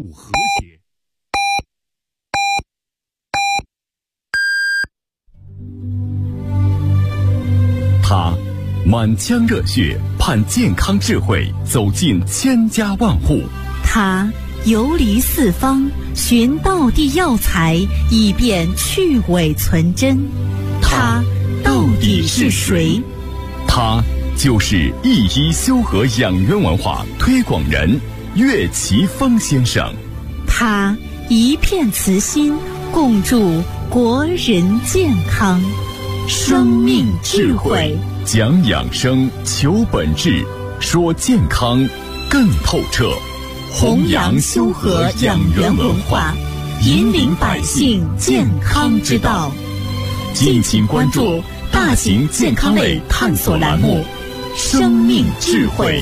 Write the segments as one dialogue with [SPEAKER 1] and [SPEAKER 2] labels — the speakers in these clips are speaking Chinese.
[SPEAKER 1] 物和谐。他满腔热血盼健康智慧走进千家万户，
[SPEAKER 2] 他游离四方寻道地药材，以便去伪存真。他到底是谁？
[SPEAKER 1] 他就是一一修和养元文化推广人岳奇峰先生。
[SPEAKER 2] 他一片慈心，共筑国人健康。生命智慧，
[SPEAKER 1] 讲养生，求本质，说健康更透彻。
[SPEAKER 2] 弘扬修和养元文化，引领百姓健康之道。敬请关注大型健康类探索栏目《生命智慧》。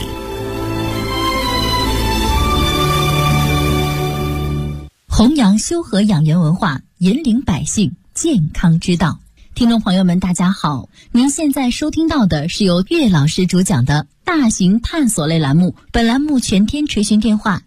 [SPEAKER 2] 弘扬修和养元文化，引领百姓健康之道。听众朋友们，大家好，您现在收听到的是由岳老师主讲的大型探索类栏目。本栏目全天垂询电话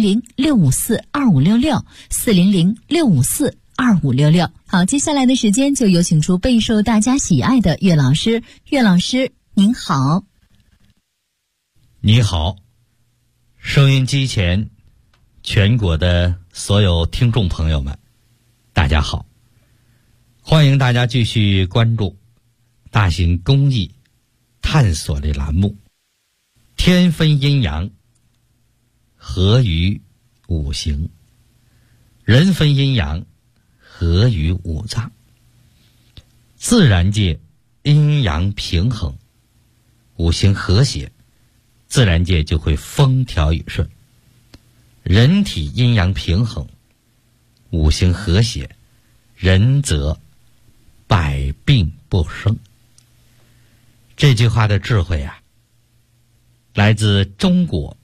[SPEAKER 2] 400-654-2566，400-654-2566。好，接下来的时间就有请出备受大家喜爱的岳老师。岳老师您好。
[SPEAKER 3] 你好，收音机前全国的所有听众朋友们，大家好，欢迎大家继续关注大型公益探索类栏目，天分阴阳，合于五行，人分阴阳，合于五脏。自然界阴阳平衡，五行和谐，自然界就会风调雨顺。人体阴阳平衡，五行和谐，人则百病不生。这句话的智慧啊，来自中国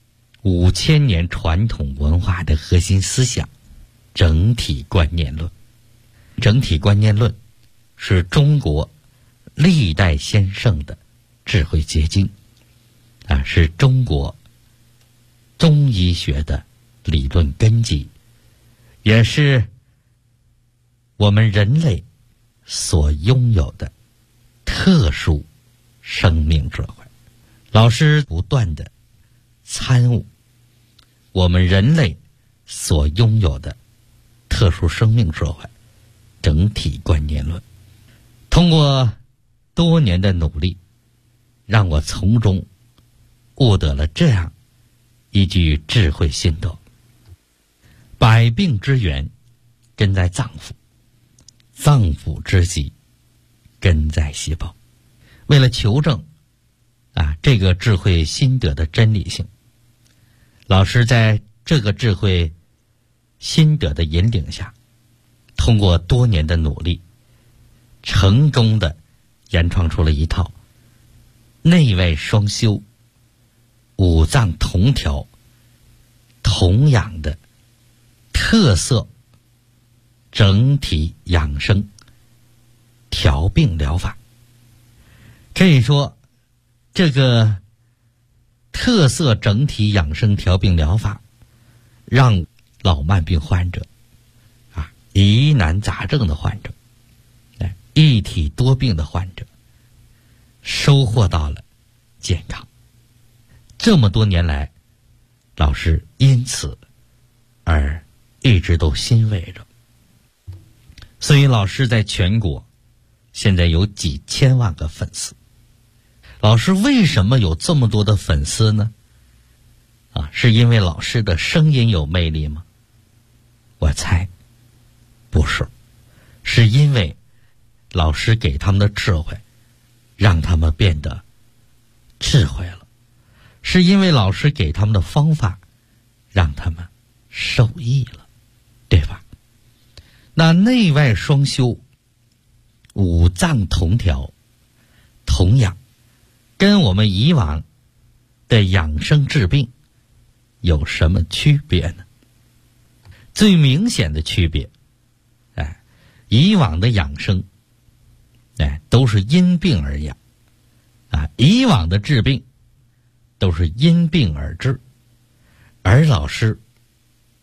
[SPEAKER 3] 5000年传统文化的核心思想整体观念论。整体观念论是中国历代先圣的智慧结晶啊，是中国中医学的理论根基，也是我们人类所拥有的特殊生命智慧。老师不断的参悟我们人类所拥有的特殊生命智慧整体观念论，通过多年的努力，让我从中悟得了这样一句智慧心得：百病之源根在脏腑，脏腑之疾根在细胞。为了求证这个智慧心得的真理性，老师在这个智慧心得的引领下，通过多年的努力，成功的研创出了一套内外双修、五脏同调、同养的特色整体养生调病疗法。可以说，这个特色整体养生调病疗法让老慢病患者疑难杂症的患者，一体多病的患者收获到了健康。这么多年来，老师因此而一直都欣慰着。所以老师在全国现在有几千万个粉丝。老师为什么有这么多的粉丝呢？是因为老师的声音有魅力吗？我猜不是，是因为老师给他们的智慧让他们变得智慧了，是因为老师给他们的方法让他们受益了，对吧？那内外双修，五脏同调同养，跟我们以往的养生治病有什么区别呢？最明显的区别，以往的养生都是因病而养，以往的治病都是因病而治，而老师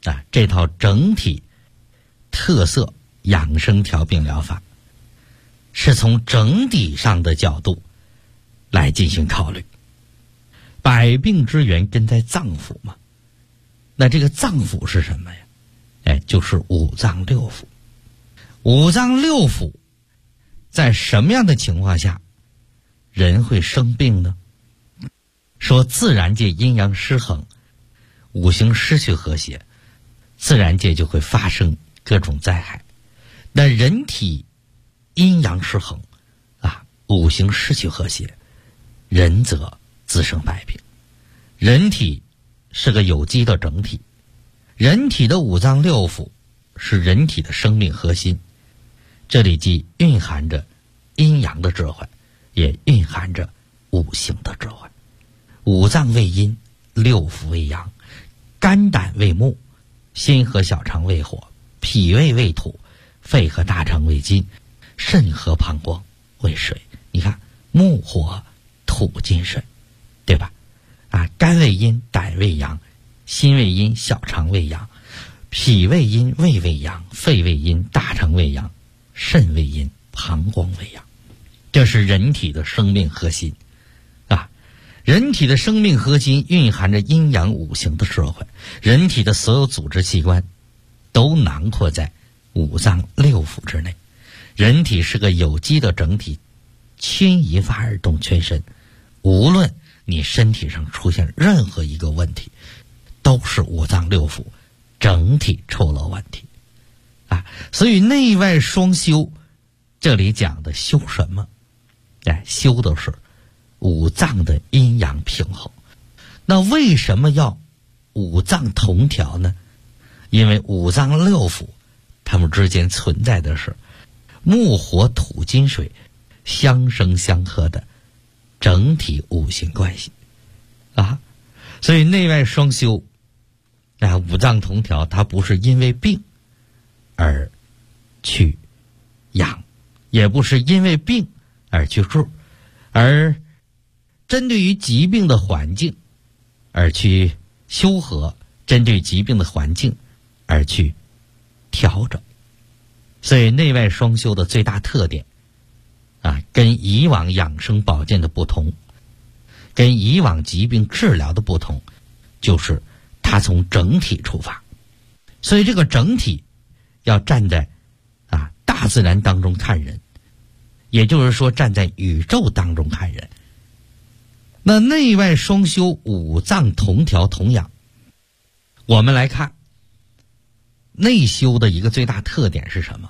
[SPEAKER 3] 这套整体特色养生调病疗法是从整体上的角度来进行考虑。百病之源根在脏腑嘛，那这个脏腑是什么呀？就是五脏六腑。五脏六腑在什么样的情况下人会生病呢？说自然界阴阳失衡，五行失去和谐，自然界就会发生各种灾害。那人体阴阳失衡五行失去和谐，人则滋生百病。人体是个有机的整体，人体的五脏六腑是人体的生命核心，这里既蕴含着阴阳的智慧，也蕴含着五行的智慧。五脏为阴，六腑为阳，肝胆为木，心和小肠为火，脾胃为土，肺和大肠为金，肾和膀胱为水。你看木火土金水，对吧？肝为阴，胆为阳，心为阴，小肠为阳，脾为阴，胃为阳，肺为阴，大肠为阳，肾为阴，膀胱为阳。这是人体的生命核心人体的生命核心蕴含着阴阳五行的智慧，人体的所有组织器官都囊括在五脏六腑之内。人体是个有机的整体，牵一发而动全身，无论你身体上出现任何一个问题，都是五脏六腑整体出了问题所以内外双修，这里讲的修什么？修的是五脏的阴阳平衡。那为什么要五脏同调呢？因为五脏六腑它们之间存在的是木火土金水相生相克的整体五行关系所以内外双修五脏同调，它不是因为病而去养，也不是因为病而去治，而针对于疾病的环境而去修和，针对疾病的环境而去调整。所以内外双修的最大特点跟以往养生保健的不同，跟以往疾病治疗的不同，就是它从整体出发。所以这个整体要站在大自然当中看人，也就是说站在宇宙当中看人。那内外双修，五脏同调同养，我们来看内修的一个最大特点是什么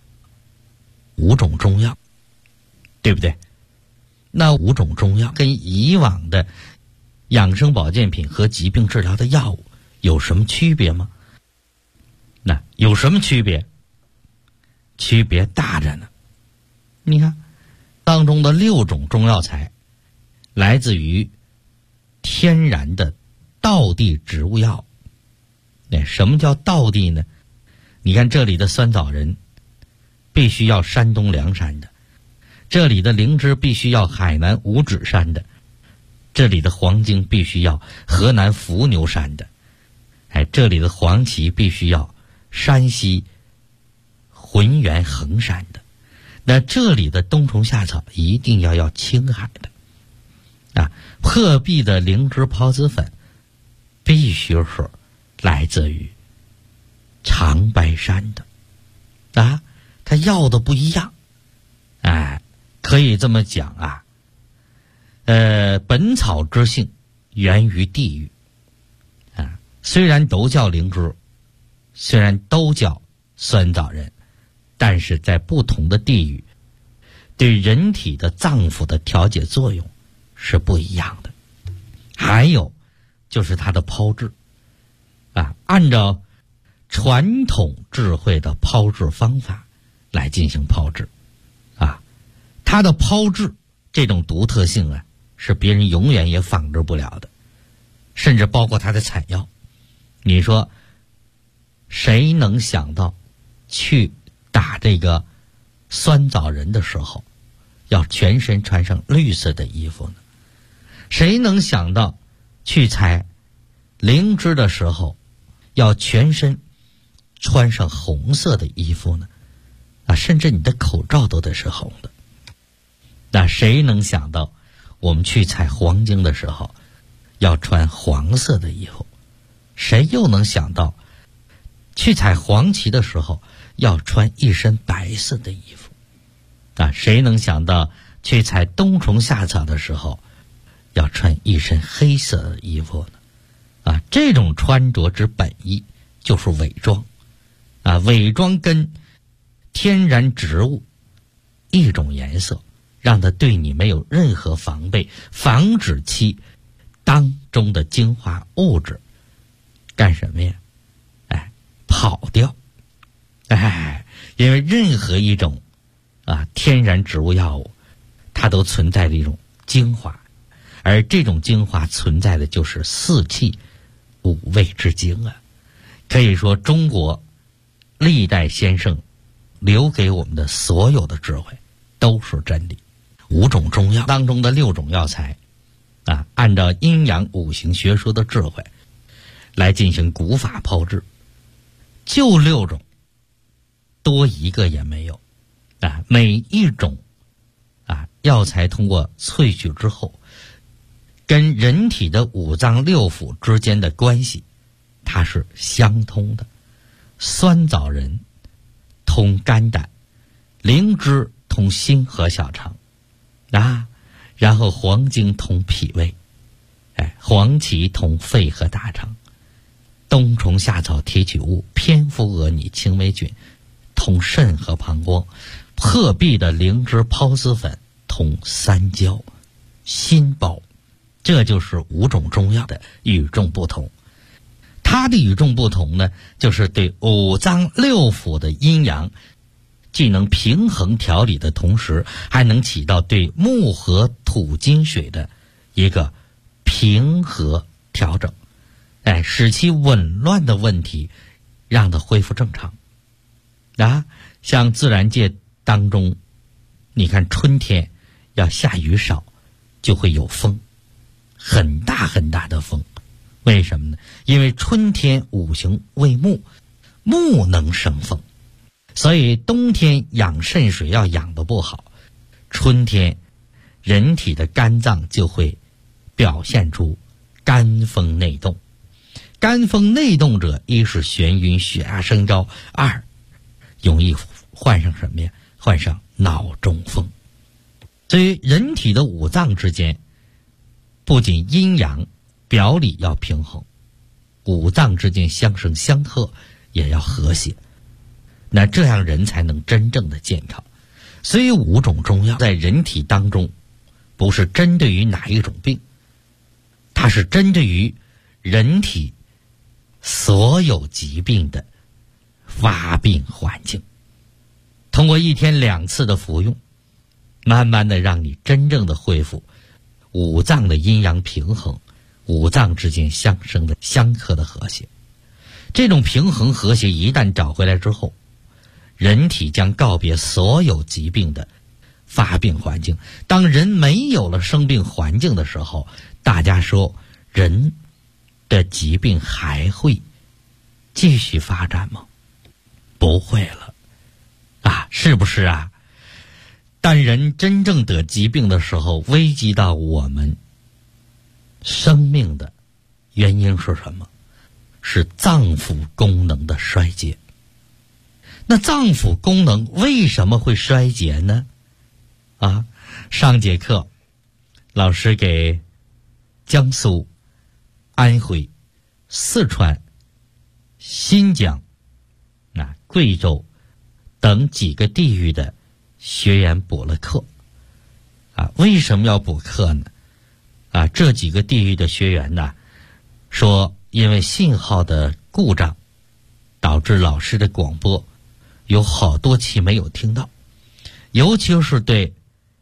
[SPEAKER 3] ？5种中药，对不对？那5种中药跟以往的养生保健品和疾病治疗的药物有什么区别吗？那有什么区别？区别大着呢。你看当中的6种中药材来自于天然的道地植物药。什么叫道地呢？你看这里的酸枣仁必须要山东凉山的，这里的灵芝必须要海南五指山的，这里的黄精必须要河南伏牛山的，这里的黄芪必须要山西浑源衡山的，那这里的冬虫夏草一定要青海的破壁的灵芝孢子粉必须是来自于长白山的它要的不一样。可以这么讲本草之性源于地域虽然都叫灵芝，虽然都叫酸枣仁，但是在不同的地域对人体的脏腑的调节作用是不一样的。还有就是它的炮制按照传统智慧的炮制方法来进行炮制它的炮制这种独特性是别人永远也仿制不了的，甚至包括它的采药。你说谁能想到去打这个酸枣仁的时候要全身穿上绿色的衣服呢？谁能想到去采灵芝的时候要全身穿上红色的衣服呢？甚至你的口罩都得是红的。那谁能想到我们去采黄金的时候要穿黄色的衣服？谁又能想到去采黄芪的时候要穿一身白色的衣服？谁能想到去采冬虫夏草的时候要穿一身黑色的衣服呢？这种穿着之本意就是伪装。伪装跟天然植物一种颜色，让它对你没有任何防备，防止其当中的精华物质干什么呀？跑掉。因为任何一种天然植物药物，它都存在着一种精华，而这种精华存在的就是四气五味之精啊。可以说中国历代先生留给我们的所有的智慧都是真理。5种中药当中的6种药材按照阴阳五行学说的智慧来进行古法炮制，就6种，多一个也没有。每一种药材通过萃取之后，跟人体的五脏六腑之间的关系它是相通的。酸枣仁通肝胆，灵芝通心和小肠然后黄精通脾胃，黄芪通肺和大肠，冬虫夏草提取物蝙蝠蛾拟青霉菌通肾和膀胱，鹤壁的灵芝孢子粉通三焦心包。这就是5种中药的与众不同。它的与众不同呢，就是对五脏六腑的阴阳既能平衡调理的同时，还能起到对木和土金水的一个平和调整，使其紊乱的问题让它恢复正常。像自然界当中，你看春天要下雨少，就会有风，很大很大的风。为什么呢？因为春天五行为木，木能生风，所以冬天养肾水要养得不好，春天人体的肝脏就会表现出肝风内动。肝风内动者，一是眩晕血压升高，二容易患上什么呀？患上脑中风。所以人体的五脏之间不仅阴阳表里要平衡，五脏之间相生相克也要和谐，那这样人才能真正的健康。所以5种中药在人体当中不是针对于哪一种病，它是针对于人体所有疾病的发病环境。通过1天2次的服用，慢慢的让你真正的恢复五脏的阴阳平衡，五脏之间相生的相克的和谐。这种平衡和谐一旦找回来之后，人体将告别所有疾病的发病环境。当人没有了生病环境的时候，大家说人的疾病还会继续发展吗？不会了是不是啊？但人真正得疾病的时候，危及到我们生命的原因是什么？是脏腑功能的衰竭。那脏腑功能为什么会衰竭呢？上节课老师给江苏、安徽、四川、新疆、贵州等几个地域的学员补了课。为什么要补课呢？这几个地域的学员呢，说因为信号的故障，导致老师的广播有好多期没有听到，尤其是对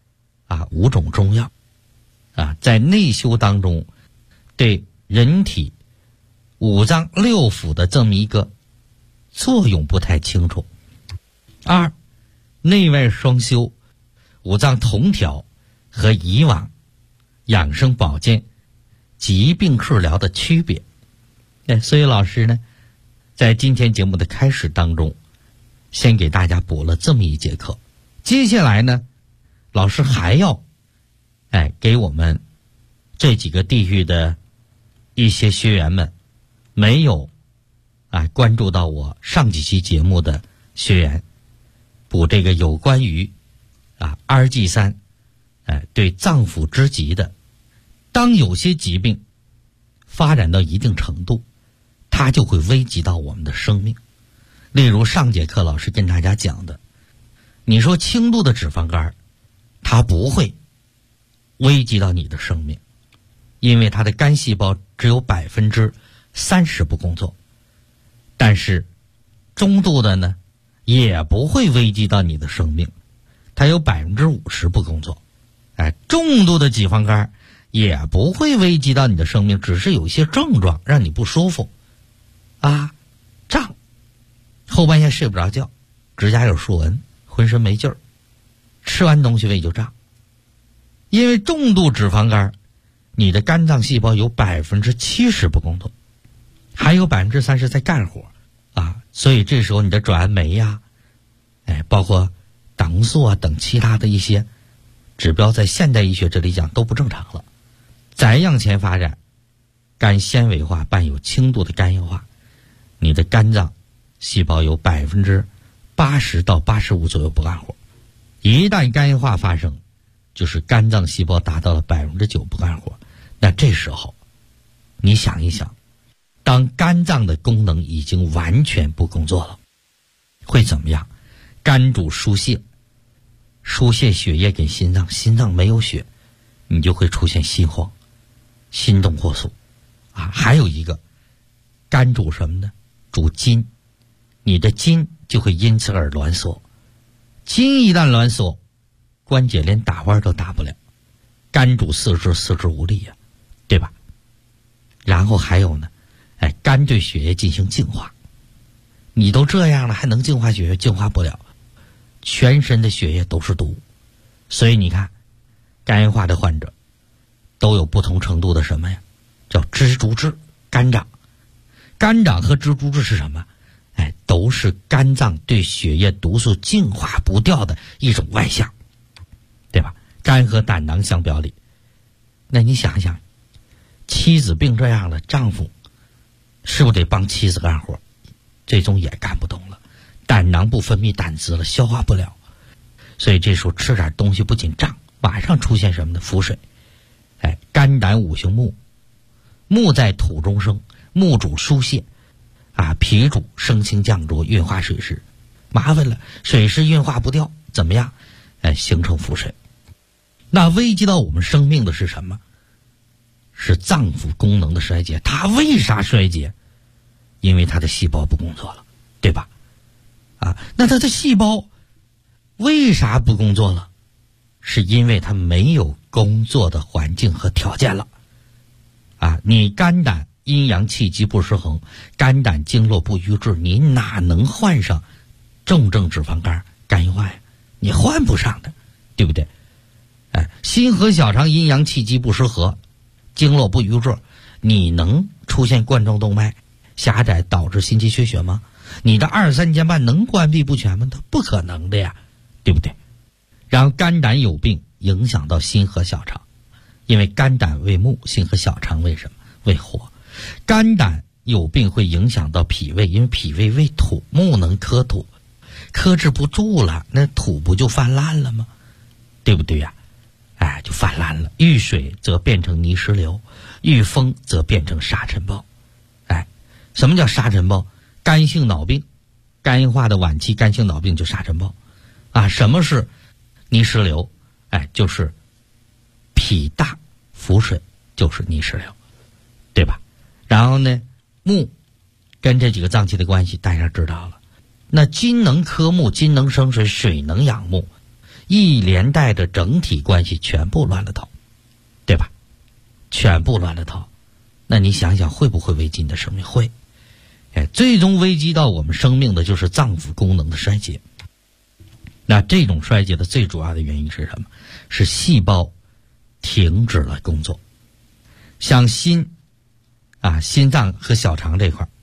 [SPEAKER 3] 5种中药在内修当中对人体五脏六腑的这么一个作用不太清楚。2内外双修，五脏同调和以往养生保健疾病治疗的区别。所以老师呢在今天节目的开始当中，先给大家补了这么一节课。接下来呢，老师还要给我们这几个地域的一些学员们，没有关注到我上几期节目的学员，补这个有关于RG3对脏腑之疾的。当有些疾病发展到一定程度，它就会危及到我们的生命。例如上节课老师跟大家讲的，你说轻度的脂肪肝，它不会危及到你的生命，因为它的肝细胞只有30%不工作。但是中度的呢，也不会危及到你的生命，它有50%不工作。重度的脂肪肝也不会危及到你的生命，只是有一些症状让你不舒服胀，后半夜睡不着觉，指甲有竖纹，浑身没劲儿，吃完东西胃就胀。因为重度脂肪肝，你的肝脏细胞有70%不工作，还有30%在干活所以这时候你的转氨酶包括胆红素等其他的一些指标，在现代医学这里讲都不正常了。再向前发展，肝纤维化伴有轻度的肝硬化，你的肝脏细胞有80%到85%左右不干活。一旦肝硬化发生，就是肝脏细胞达到了9%不干活。那这时候你想一想，当肝脏的功能已经完全不工作了，会怎么样？肝主输血，输血血液给心脏，心脏没有血，你就会出现心慌、心动过速还有一个，肝主什么呢？主筋，你的筋就会因此而挛缩。筋一旦挛缩，关节连打弯都打不了。肝主四肢，四肢无力对吧？然后还有呢，肝对血液进行净化。你都这样了，还能净化血液？净化不了，全身的血液都是毒。所以你看，肝硬化的患者都有不同程度的什么呀？叫蜘蛛痣、肝长。肝长和蜘蛛痣是什么？都是肝脏对血液毒素净化不掉的一种外象，对吧？肝和胆囊相表里。那你想想，妻子病这样了，丈夫是不是得帮妻子干活？最终也干不动了，胆囊不分泌胆汁了，消化不了。所以这时候吃点东西不仅胀，马上出现什么呢？腹水。肝胆五行木，木在土中生，木主疏泄脾主升清降浊，运化水湿。麻烦了，水湿运化不掉，怎么样？形成腹水。那危及到我们生命的是什么？是脏腑功能的衰竭。它为啥衰竭？因为它的细胞不工作了，对吧？那它的细胞为啥不工作了？是因为它没有工作的环境和条件了。你肝胆阴阳气机不失衡，肝胆经络不瘀滞，你哪能患上重症脂肪肝、肝硬化呀？你患不上的，对不对？心和小肠阴阳气机不失和，经络不瘀滞，你能出现冠状动脉狭窄导致心肌缺血吗？你的二三尖瓣能关闭不全吗？它不可能的呀，对不对？然后肝胆有病影响到心和小肠，因为肝胆为木，心和小肠为什么？为火。肝胆有病会影响到脾胃，因为脾胃为土，木能克土，克制不住了，那土不就泛滥了吗？对不对呀？就泛滥了。遇水则变成泥石流，遇风则变成沙尘暴。什么叫沙尘暴？肝性脑病，肝硬化的晚期肝性脑病就沙尘暴。什么是泥石流？就是脾大腹水，就是泥石流，对吧？然后呢，木跟这几个脏器的关系大家知道了。那金能克木，金能生水，水能养木，一连带的整体关系全部乱了套，对吧？全部乱了套。那你想想会不会危及你的生命？会。最终危及到我们生命的就是脏腑功能的衰竭。那这种衰竭的最主要的原因是什么？是细胞停止了工作。像心脏和小肠这块，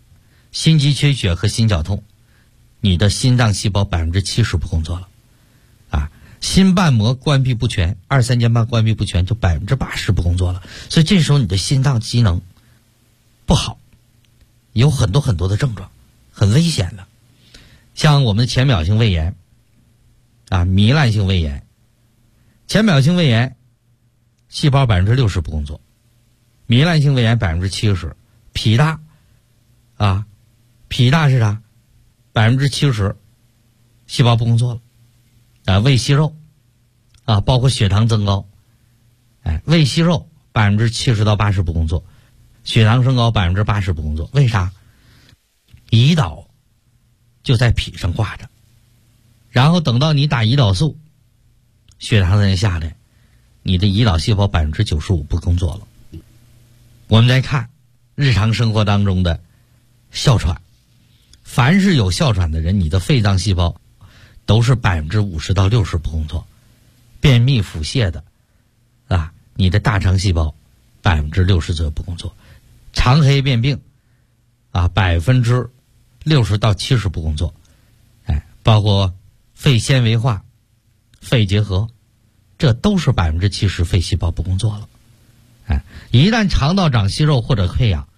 [SPEAKER 3] 心肌缺血和心绞痛，你的心脏细胞70%不工作了。心瓣膜关闭不全，二三尖瓣关闭不全，就80%不工作了。所以这时候你的心脏机能不好，有很多的症状，很危险的。像我们的浅表性胃炎糜烂性胃炎，浅表性胃炎细胞60%不工作，糜烂性胃炎70%，脾大是啥？70%细胞不工作了。胃息肉包括血糖增高，胃息肉70%到80%不工作，血糖升高80%不工作。为啥？胰岛就在脾上挂着，然后等到你打胰岛素，血糖再下来，你的胰岛细胞95%不工作了。我们再看日常生活当中的哮喘，凡是有哮喘的人，你的肺脏细胞都是50%到60%不工作。便秘腹泻的你的大肠细胞60%左右不工作。肠黑变病60%到70%不工作。包括肺纤维化、肺结核，这都是70%肺细胞不工作了。一旦肠道长息肉或者溃疡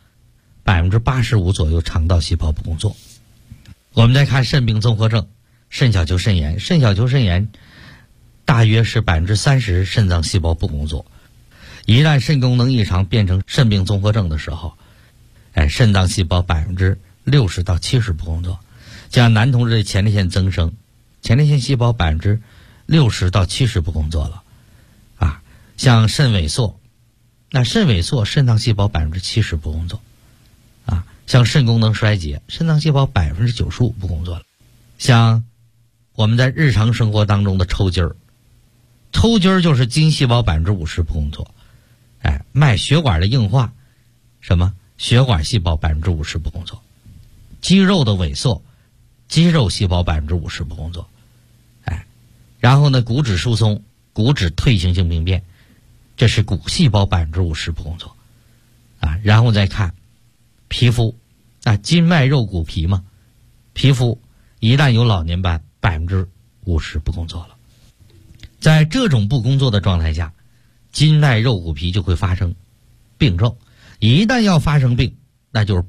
[SPEAKER 3] ，85%左右肠道细胞不工作。我们再看肾病综合症，肾小球肾炎，肾小球肾炎大约是30%肾脏细胞不工作。一旦肾功能异常变成肾病综合症的时候，肾脏细胞60%到70%不工作。像男同志的前列腺增生，前列腺细胞60%到70%不工作了。像肾萎缩，那肾萎缩肾脏细胞70%不工作。像肾功能衰竭，肾脏细胞95%不工作了。像我们在日常生活当中的抽筋儿，抽筋儿就是筋细胞50%不工作。脉血管的硬化，血管细胞50%不工作。肌肉的萎缩，肌肉细胞50%不工作。然后呢，骨质疏松，骨质退行性病变，这是骨细胞50%不工作。然后再看皮肤，筋脉肉骨皮嘛，皮肤一旦有老年斑，50%不工作了。在这种不工作的状态下，筋脉肉骨皮就会发生病症。一旦要发生病，那就是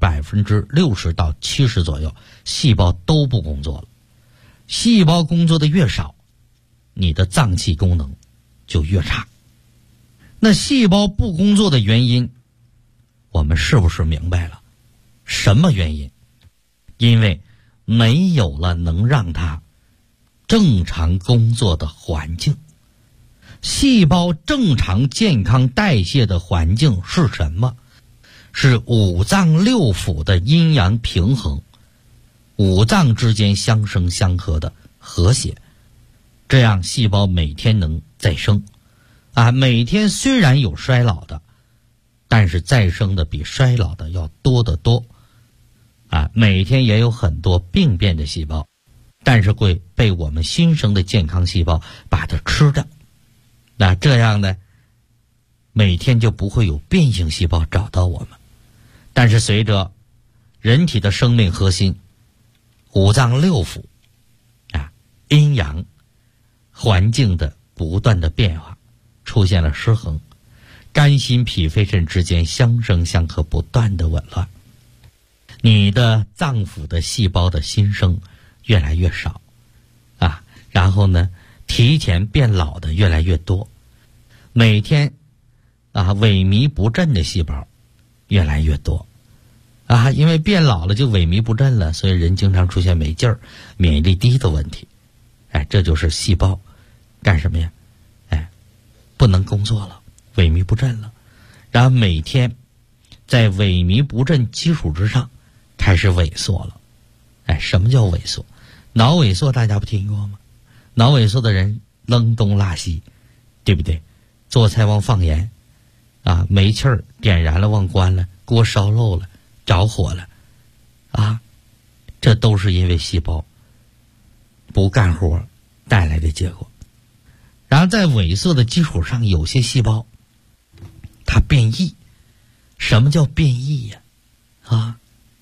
[SPEAKER 3] 60%到70%左右细胞都不工作了。细胞工作的越少，你的脏器功能就越差。那细胞不工作的原因，我们是不是明白了？什么原因？因为没有了能让它正常工作的环境。细胞正常健康代谢的环境是什么？是五脏六腑的阴阳平衡，五脏之间相生相克的和谐，这样细胞每天能再生。每天虽然有衰老的，但是再生的比衰老的要多得多。每天也有很多病变的细胞，但是会被我们新生的健康细胞把它吃掉。那这样呢，每天就不会有变性细胞找到我们。但是随着人体的生命核心五脏六腑阴阳环境的不断的变化，出现了失衡，肝心脾肺肾之间相生相克，不断的紊乱，你的脏腑的细胞的新生越来越少然后呢，提前变老的越来越多，每天萎靡不振的细胞越来越多因为变老了就萎靡不振了，所以人经常出现没劲儿、免疫力低的问题。这就是细胞干什么呀？不能工作了，萎靡不振了，然后每天在萎靡不振基础之上开始萎缩了。什么叫萎缩？脑萎缩大家不听过吗？脑萎缩的人扔东拉西，对不对？做菜忘放盐煤气儿点燃了忘关了，锅烧漏了，着火了这都是因为细胞不干活带来的结果。然后在萎缩的基础上，有些细胞它变异。什么叫变异呀？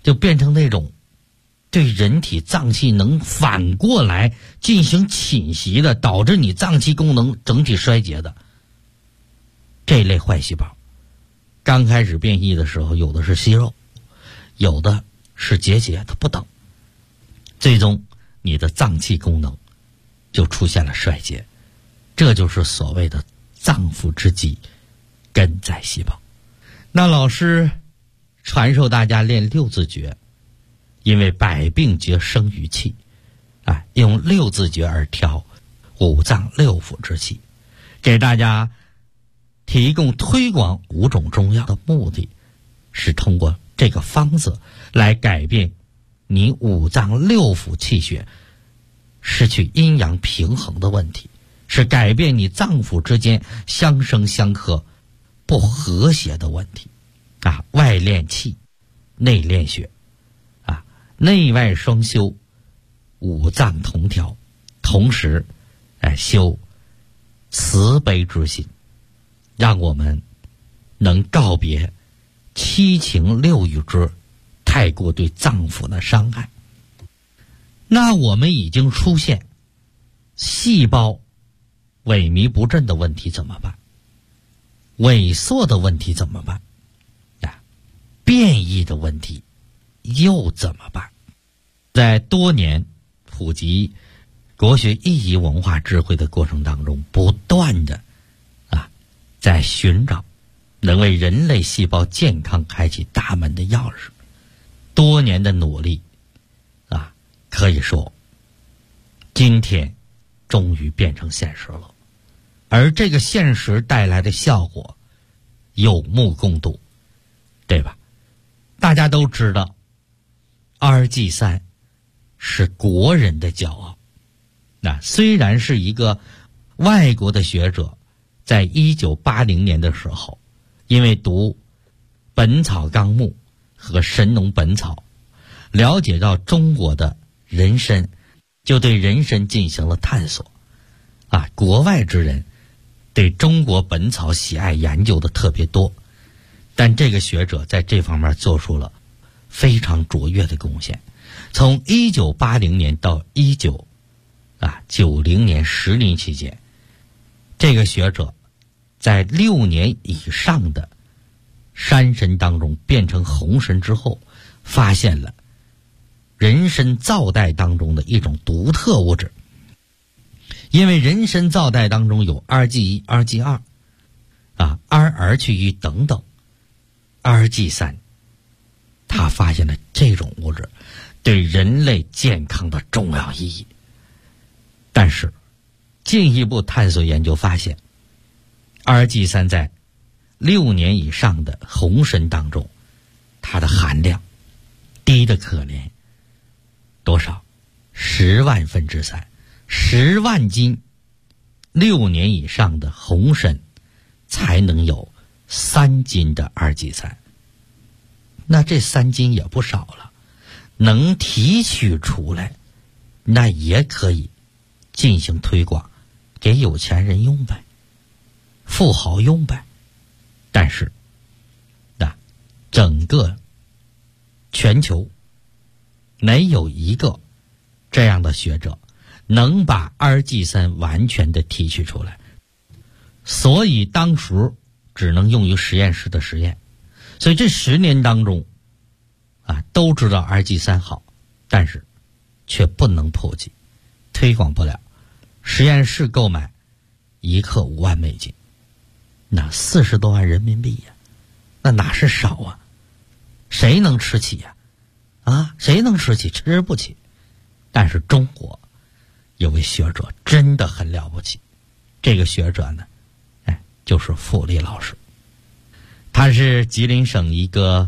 [SPEAKER 3] 就变成那种对人体脏器能反过来进行侵袭的，导致你脏器功能整体衰竭的这类坏细胞。刚开始变异的时候，有的是息肉，有的是结节，它不等，最终你的脏器功能就出现了衰竭。这就是所谓的脏腑之疾，根在细胞。那老师传授大家练六字诀，因为百病皆生于气，用六字诀而调五脏六腑之气，给大家提供推广5种中药的目的，是通过这个方子来改变你五脏六腑气血失去阴阳平衡的问题，是改变你脏腑之间相生相克不和谐的问题。外练气，内练血，内外双修，五脏同调，同时修慈悲之心，让我们能告别七情六欲之太过对脏腑的伤害。那我们已经出现细胞萎靡不振的问题怎么办？萎缩的问题怎么办？变异的问题又怎么办？在多年普及国学意义文化智慧的过程当中，不断的在寻找能为人类细胞健康开启大门的钥匙。多年的努力可以说今天终于变成现实了。而这个现实带来的效果有目共睹，对吧？大家都知道RG3是国人的骄傲。虽然是一个外国的学者在1980年的时候，因为读《本草纲目》和《神农本草》，了解到中国的人参，就对人参进行了探索。国外之人对中国本草喜爱研究的特别多，但这个学者在这方面做出了非常卓越的贡献。从1980年到90年10年期间，这个学者在6年以上的山参当中变成红参之后，发现了人参皂带当中的一种独特物质。因为人参皂带当中有 RG1、RG2、R 去瘀等等 RG3， 他发现了这种物质对人类健康的重要意义。但是进一步探索研究发现， RG3 在6年以上的红参当中，它的含量低得可怜。多少？10万分之3。10万斤6年以上的红参才能有3斤的RG3。那这3斤也不少了，能提取出来，那也可以进行推广，给有钱人用呗，富豪用呗。但是整个全球没有一个这样的学者能把 RG3 完全的提取出来，所以当时只能用于实验室的实验。所以这10年当中都知道 RG3 好，但是却不能普及，推广不了。实验室购买1克5万美金，那40多万人民币呀，那哪是少啊？谁能吃起呀？谁能吃起？吃不起。但是中国有位学者真的很了不起，这个学者呢，就是傅立老师。他是吉林省一个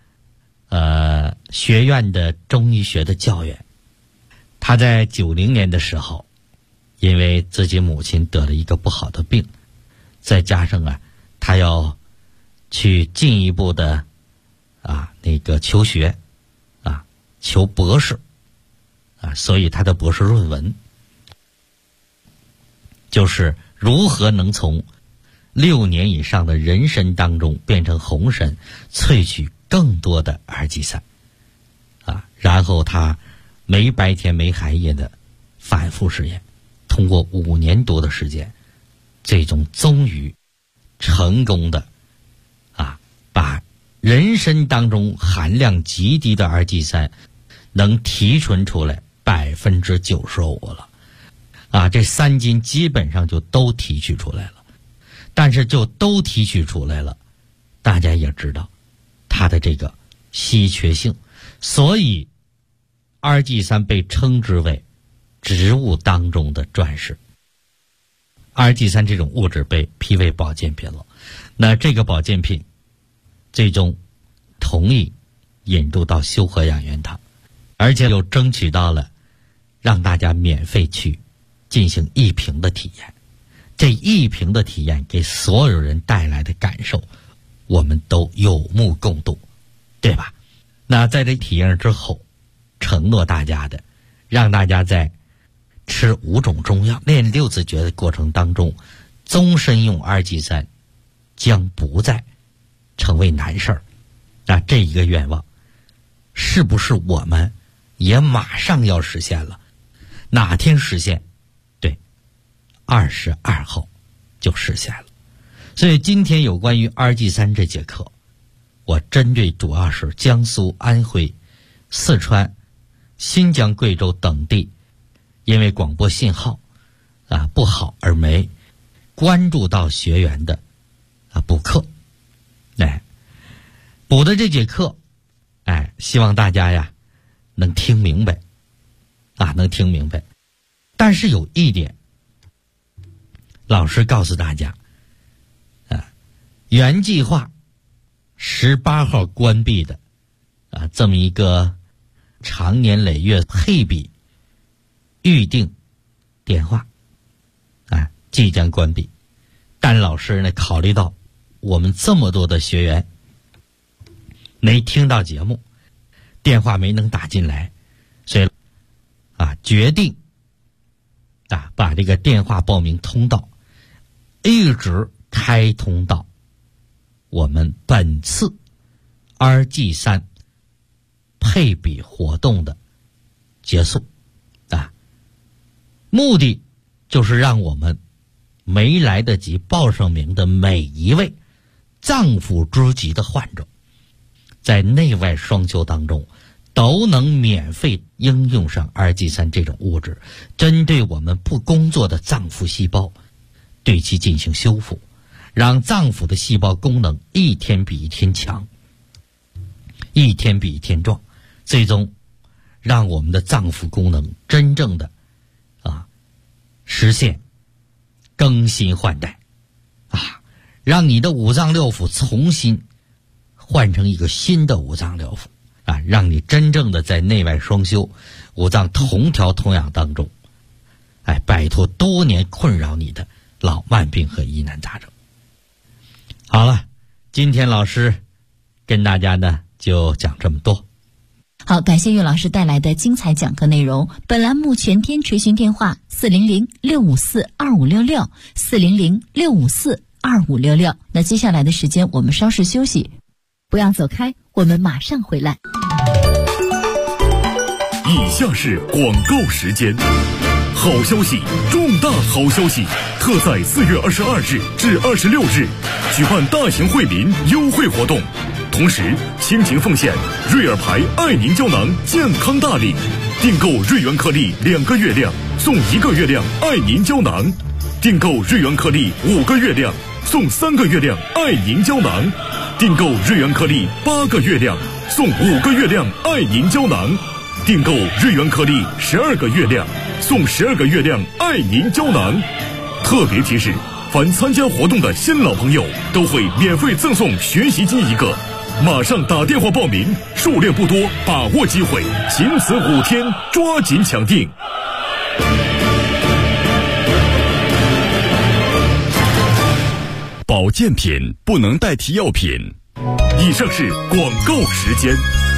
[SPEAKER 3] 学院的中医学的教员。他在90年的时候，因为自己母亲得了一个不好的病，再加上他要去进一步的求学求博士所以他的博士论文就是如何能从6年以上的人参当中变成红参，萃取更多的 RG3。 然后他没白天没黑夜的反复试验，通过5年多的时间，最终终于成功的把人参当中含量极低的2G3能提纯出来95%了。这3斤基本上就都提取出来了。但是就都提取出来了，大家也知道它的这个稀缺性，所以2G3被称之为植物当中的钻石。2G3这种物质被批为保健品了，那这个保健品最终同意引入到修和养元堂，而且又争取到了让大家免费去进行1瓶的体验。这1瓶的体验给所有人带来的感受，我们都有目共睹，对吧？那在这体验之后，承诺大家的，让大家在吃5种中药、练6字诀的过程当中，终身用2G3将不再成为难事儿。那这一个愿望，是不是我们也马上要实现了？哪天实现？22号就实现了。所以今天有关于2G3这节课，我针对主要是江苏、安徽、四川、新疆、贵州等地，因为广播信号不好而没关注到学员的补课。补的这节课，希望大家能听明白能听明白。但是有一点，老师告诉大家，原计划18号关闭的这么一个长年累月配比预定电话即将关闭。但老师呢，考虑到我们这么多的学员没听到节目，电话没能打进来，所以决定把这个电话报名通道一直开通到我们本次2G3配比活动的结束目的就是让我们没来得及报上名的每一位脏腑之疾的患者，在内外双修当中都能免费应用上2G3这种物质，针对我们不工作的脏腑细胞对其进行修复，让脏腑的细胞功能一天比一天强，一天比一天壮，最终让我们的脏腑功能真正的实现更新换代让你的五脏六腑重新换成一个新的五脏六腑让你真正的在内外双修、五脏同调同养当中摆脱多年困扰你的老慢病和疑难杂症。好了，今天老师跟大家呢就讲这么多。
[SPEAKER 2] 好，感谢岳老师带来的精彩讲课内容。本栏目全天垂询电话400-654-2566 400-654-2566。那接下来的时间我们稍事休息，不要走开，我们马上回来。
[SPEAKER 1] 以下是广告时间。好消息，重大好消息！特在4月22日至26日举办大型惠民优惠活动，同时倾情奉献瑞尔牌爱宁胶囊健康大礼，订购瑞元颗粒2个月量送1个月量爱宁胶囊，订购瑞元颗粒5个月量送3个月量爱宁胶囊，订购瑞元颗粒8个月量送5个月量爱宁胶囊，订购瑞元颗粒12个月亮送12个月亮爱宁胶囊。特别提示，凡参加活动的新老朋友都会免费赠送学习机1个，马上打电话报名，数量不多，把握机会，仅此5天，抓紧抢订。保健品不能代替药品。以上是广告时间。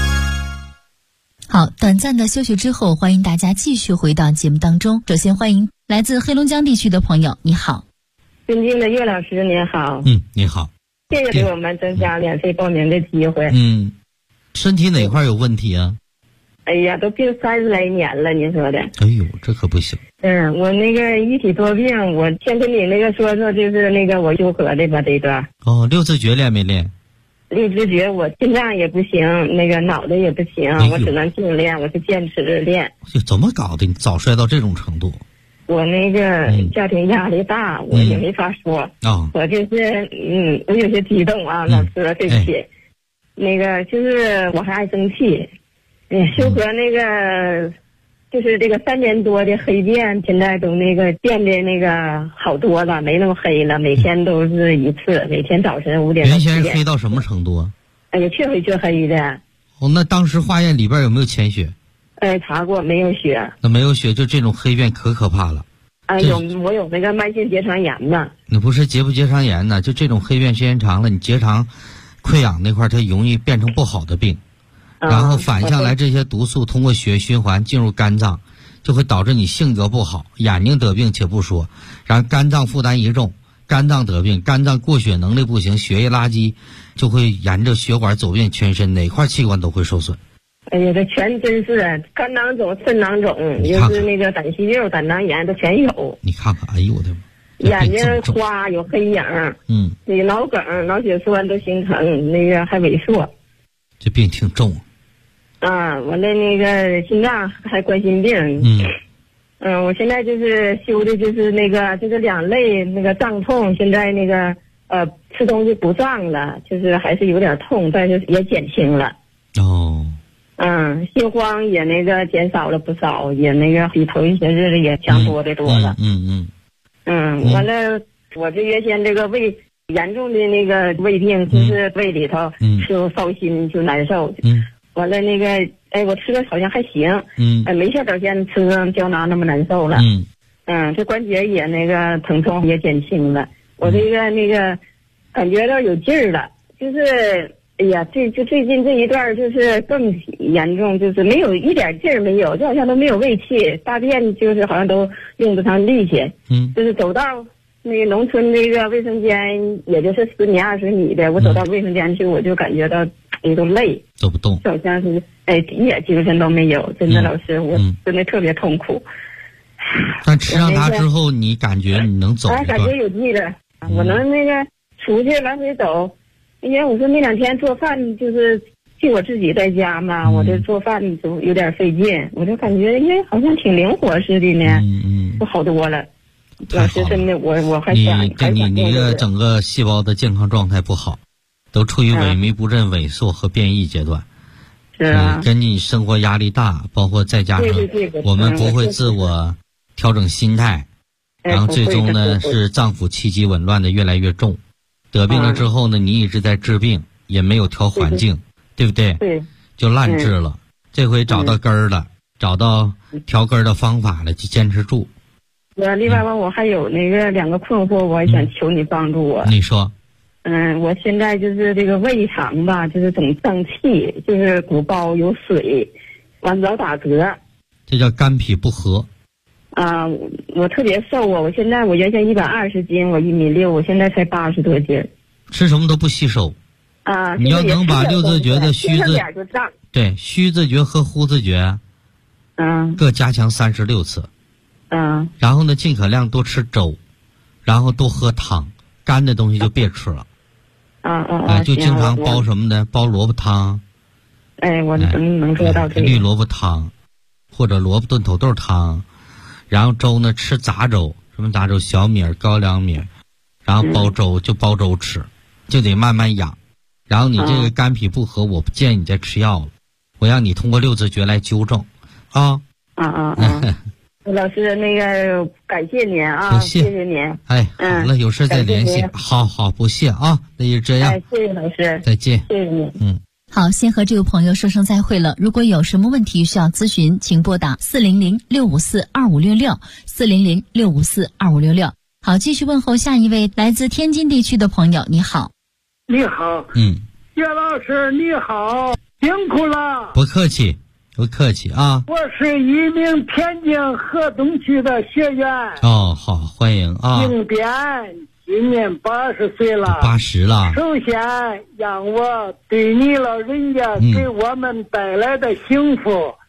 [SPEAKER 2] 好，短暂的休息之后，欢迎大家继续回到节目当中。首先欢迎来自黑龙江地区的朋友，你好。
[SPEAKER 4] 尊敬的岳老师您好。
[SPEAKER 3] 你好。
[SPEAKER 4] 谢谢给我们增加免费报名的机会。
[SPEAKER 3] 身体哪块有问题啊？
[SPEAKER 4] 哎呀，都病30来年了，你说的。
[SPEAKER 3] 哎呦，这可不行。
[SPEAKER 4] 我那个一体多病，我先跟你那个说说，就是那个我修和的吧这一段。
[SPEAKER 3] 哦，六字诀练没练？
[SPEAKER 4] 六字诀我心脏也不行，那个脑袋也不行，我只能静练，我是坚持着练。
[SPEAKER 3] 怎么搞的？你早衰到这种程度？
[SPEAKER 4] 我那个家庭压力大，我也没法说。我就是我有些激动啊，老师对不起。那个就是我还爱生气。修和那个就是这个3年多的黑便，现在都那个变得那个好多了，没那么黑了，每天都是一次，每天早晨5点到7点。
[SPEAKER 3] 原先黑到什么程度啊？
[SPEAKER 4] 哎呀，黢黑的。
[SPEAKER 3] 那当时化验里边有没有潜血？
[SPEAKER 4] 查过，没有血。
[SPEAKER 3] 那没有血，就这种黑便可怕了。
[SPEAKER 4] 我有那个慢性结肠炎呢。
[SPEAKER 3] 你不是结不结肠炎呢？就这种黑便时间长了，你结肠溃疡那块它容易变成不好的病。然后反向来，这些毒素通过血液循环进入肝脏，就会导致你性格不好，眼睛得病且不说，然后肝脏负担一重，肝脏得病，肝脏过血能力不行，血液垃圾就会沿着血管走遍全身，哪块器官都会受损。
[SPEAKER 4] 哎呀，这全真是肝囊肿、肾囊肿，就是那个胆息肉、胆囊炎都全有。
[SPEAKER 3] 你看看，哎呦我的妈！
[SPEAKER 4] 眼睛花有黑影，那个脑梗、脑血栓都形成，那个还萎缩。
[SPEAKER 3] 这病挺重。
[SPEAKER 4] 完了那个心脏还冠心病。我现在就是修的就是那个就是2类那个胀痛，现在那个吃东西不胀了，就是还是有点痛，但是也减轻了。心慌也那个减少了不少，也那个比头一些日子也强多的多了。完了我这原先这个胃严重的那个胃病，就是胃里头就烧心就难受。完了那个我吃的好像还行。没像早先吃胶囊那么难受了。这关节也那个疼痛也减轻了。我这个那个感觉到有劲儿了，就是哎呀，最近这一段就是更严重，就是没有一点劲儿没有，就好像都没有胃气，大便就是好像都用不上力气。就是走到那个农村那个卫生间，也就是10米20米的，我走到卫生间去，我就感觉到都累，
[SPEAKER 3] 走不动，
[SPEAKER 4] 就好像是一点精神都没有。真的老师，我真的特别痛苦。
[SPEAKER 3] 但吃上它之后，你感觉你能走？
[SPEAKER 4] 感觉有劲了，我能那个出去来回走。因为我说那2天做饭就是就我自己在家嘛，我这做饭就有点费劲，我就感觉好像挺灵活似的呢。就好多了。老师真的，我还想
[SPEAKER 3] 你的整个细胞的健康状态不好，都处于萎靡不振、萎缩和变异阶段。
[SPEAKER 4] 是啊。
[SPEAKER 3] 跟你生活压力大，包括再加上我们不会自我调整心态，然后最终呢是脏腑气机紊乱的越来越重。得病了之后呢，你一直在治病，也没有调环境，对不对？
[SPEAKER 4] 对。
[SPEAKER 3] 就烂治了。这回找到根儿了，找到调根儿的方法了，就坚持住。
[SPEAKER 4] 另外我还有那个2个困惑，我也想求你帮助我。
[SPEAKER 3] 你说。
[SPEAKER 4] 我现在就是这个胃肠吧，就是总胀气，就是鼓包有水，完老打嗝。
[SPEAKER 3] 这叫肝脾不和。
[SPEAKER 4] 我特别瘦啊！我原先120斤，我1.6米，我现在才80多斤。
[SPEAKER 3] 吃什么都不吸收。你要能把6字诀的虚字，对，虚字诀和呼字诀，各加强36次。然后呢，尽可量多吃粥，然后多喝汤，干的东西就别吃了。就经常煲什么的，煲萝卜汤。
[SPEAKER 4] 我能做到这个。
[SPEAKER 3] 绿萝卜汤，或者萝卜炖土豆汤。然后粥呢，吃杂粥，什么杂粥？小米、高粱米，然后煲粥就煲粥吃，就得慢慢养。然后你这个肝脾不和，我不建议你再吃药了，我让你通过6字诀来纠正。
[SPEAKER 4] 老师，那个感谢您啊，谢谢您。
[SPEAKER 3] 好了，有事再联系。好，不谢啊，那就这样。
[SPEAKER 4] 谢谢老师，
[SPEAKER 3] 再见。
[SPEAKER 4] 谢谢您。
[SPEAKER 2] 好，先和这位朋友说声再会了。如果有什么问题需要咨询，请拨打400-654-2566，400-654-2566。好，继续问候下一位来自天津地区的朋友。你好。
[SPEAKER 5] 你好。叶老师你好，辛苦了。
[SPEAKER 3] 不客气啊。
[SPEAKER 5] 我是一名天津河东区的学员。
[SPEAKER 3] 好，欢迎啊。
[SPEAKER 5] 应编今年80岁了。
[SPEAKER 3] 80了。
[SPEAKER 5] 首先让我对你老人家给我们带来的幸福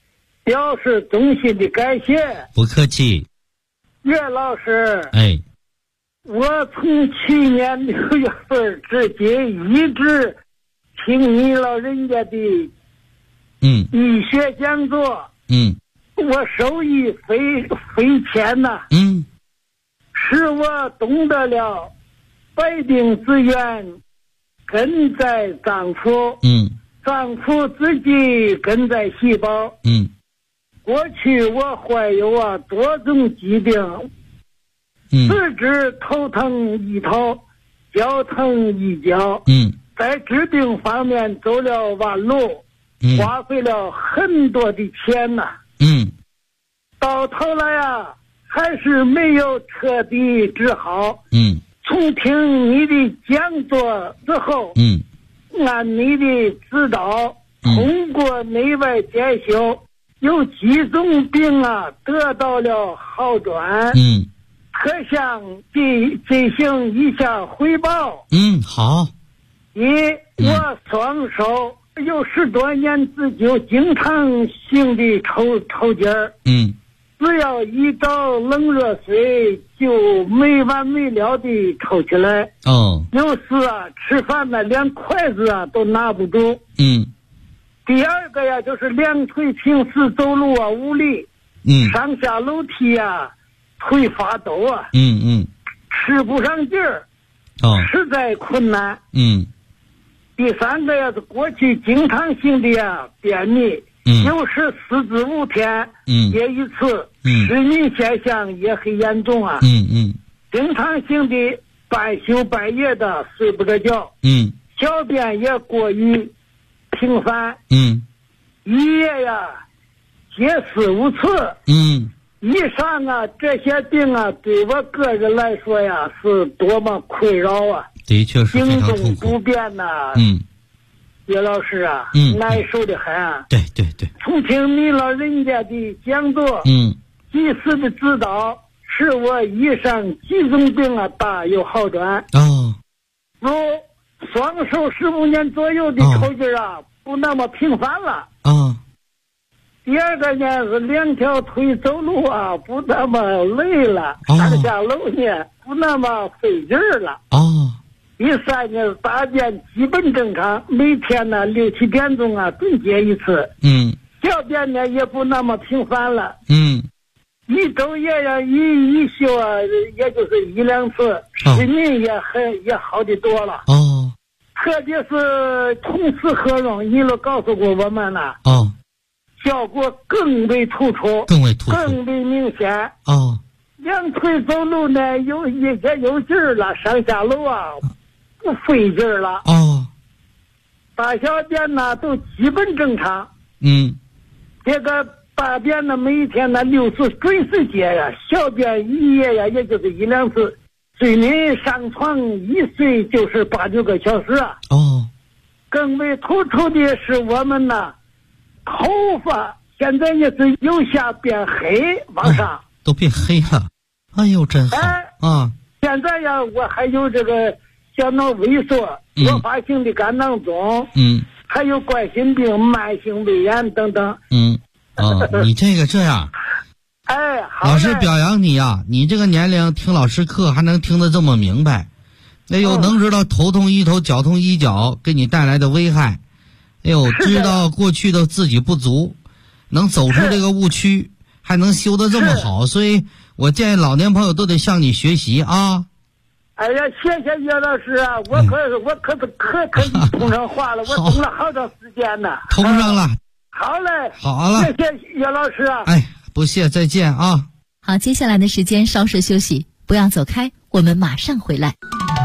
[SPEAKER 5] 表示衷心的感谢。
[SPEAKER 3] 不客气。
[SPEAKER 5] 岳老师，
[SPEAKER 3] 哎，
[SPEAKER 5] 我从去年6月份至今一直听你老人家的医学讲座，我受益匪浅呐，使我懂得了百病之源根在脏腑，脏腑之疾根在细胞。过去我患有多种疾病，四肢头疼一头，脚疼一脚。在治病方面走了弯路，花费了很多的钱呐。到头来还是没有彻底治好。从听你的讲座之后，按你的指导，通过内外兼修，有几种病得到了好转。特向进行一下汇报。
[SPEAKER 3] 好。
[SPEAKER 5] 一，我双手有10多年之久，经常性的抽筋儿。只要一找冷热水，就没完没了的抽起来。有时吃饭连筷子都拿不住。第二个就是两腿平时走路无力。上下楼梯腿发抖。吃不上劲儿。实在困难。第三个是过去经常性的便秘。有时4至5天也一次。失眠现象也很严重。经常性的半宿半夜的睡不着觉。小便也过于频繁。一夜解释无次。以上这些病对我个人来说是多么困扰
[SPEAKER 3] 的确是非常痛苦，
[SPEAKER 5] 行动不便岳老师难受的很。
[SPEAKER 3] 对。
[SPEAKER 5] 从听你老人家的讲座，及时的指导，使我以上几种病大有好转。如双手15年左右的抽筋不那么频繁了。第二个呢是两条腿走路不那么累了。上下楼呢不那么费劲儿了。第三呢大便基本正常，每天6、7点钟准解一次。小便呢也不那么频繁了。一周也一宿也就是1、2次。失眠也好的多了。特别是同时荷荣，你都告诉过我们了。效果更为突出，更为明显。两腿走路呢有劲儿了，上下楼不费劲儿了。大小便都基本正常。这个大便每天6次准时解小便一夜也就是1、2次。睡眠上床一睡就是8、9个小时。更为突出的是我们头发现在也是由下变黑，往上
[SPEAKER 3] 都变黑了。哎呦，真好。
[SPEAKER 5] 现在我还有这个小脑萎缩、多发性的肝囊肿，还有冠心病、慢性胃炎等等。
[SPEAKER 3] 你这样。
[SPEAKER 5] 好。
[SPEAKER 3] 老师表扬你你这个年龄听老师课还能听得这么明白，能知道头痛医头，脚痛医脚给你带来的危害。知道过去的自己不足，能走出这个误区，还能修得这么好，所以我建议老年朋友都得向你学习
[SPEAKER 5] 谢谢岳老师我可以通上话了，我通了好长时间呢。
[SPEAKER 3] 通上了。
[SPEAKER 5] 好嘞。
[SPEAKER 3] 好了。
[SPEAKER 5] 谢谢岳老师
[SPEAKER 3] 不谢，再见
[SPEAKER 2] 好，接下来的时间稍事休息，不要走开，我们马上回来。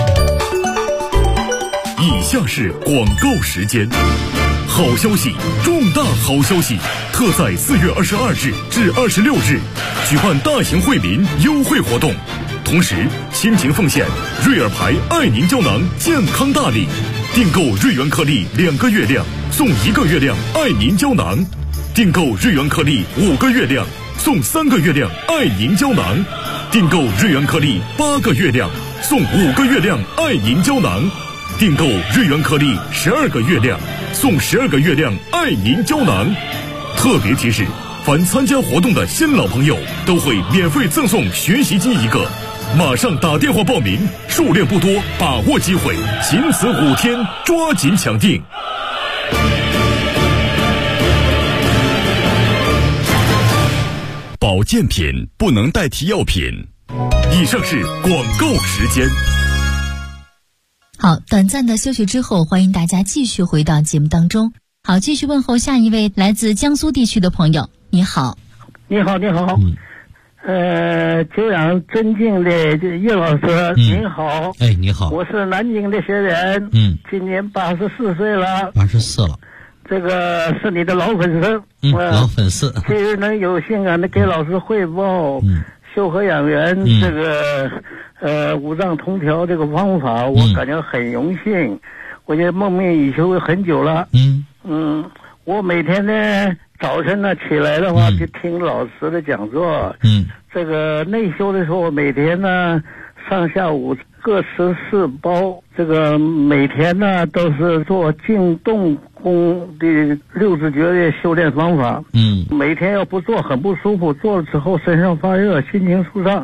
[SPEAKER 1] 以下是广告时间。好消息，重大好消息！特在4月22日至26日举办大型惠民优惠活动，同时亲情奉献瑞尔牌爱宁胶囊健康大礼，订购瑞元颗粒2个月亮送1个月亮爱宁胶囊，订购瑞元颗粒5个月亮送3个月亮爱宁胶囊，订购瑞元颗粒8个月亮送5个月亮爱宁胶囊，订购瑞元颗粒12个月亮送12个月亮爱宁胶囊。特别提示， 凡参加活动的新老朋友都会免费赠送学习机一个。马上打电话报名，数量不多，把握机会，仅此5天，抓紧抢订。保健品不能代替药品。以上是广告时间。
[SPEAKER 2] 好，短暂的休息之后，欢迎大家继续回到节目当中。好，继续问候下一位来自江苏地区的朋友。你好。
[SPEAKER 5] 你好，你好。久仰尊敬的叶老师，您好。
[SPEAKER 3] 哎，你好。
[SPEAKER 5] 我是南京的学员。今年84岁了。
[SPEAKER 3] 84了。
[SPEAKER 5] 这个是你的老粉丝。
[SPEAKER 3] 老粉丝。
[SPEAKER 5] 今日能有幸啊，给老师汇报修和养元这个五脏通调这个方法，我感觉很荣幸。我也梦寐以求很久了。我每天呢早晨呢起来的话就听老师的讲座。这个内修的时候每天呢上下午各14包，这个每天呢都是做静动功的6字诀的修炼方法。每天要不做很不舒服，做了之后身上发热，心情舒畅。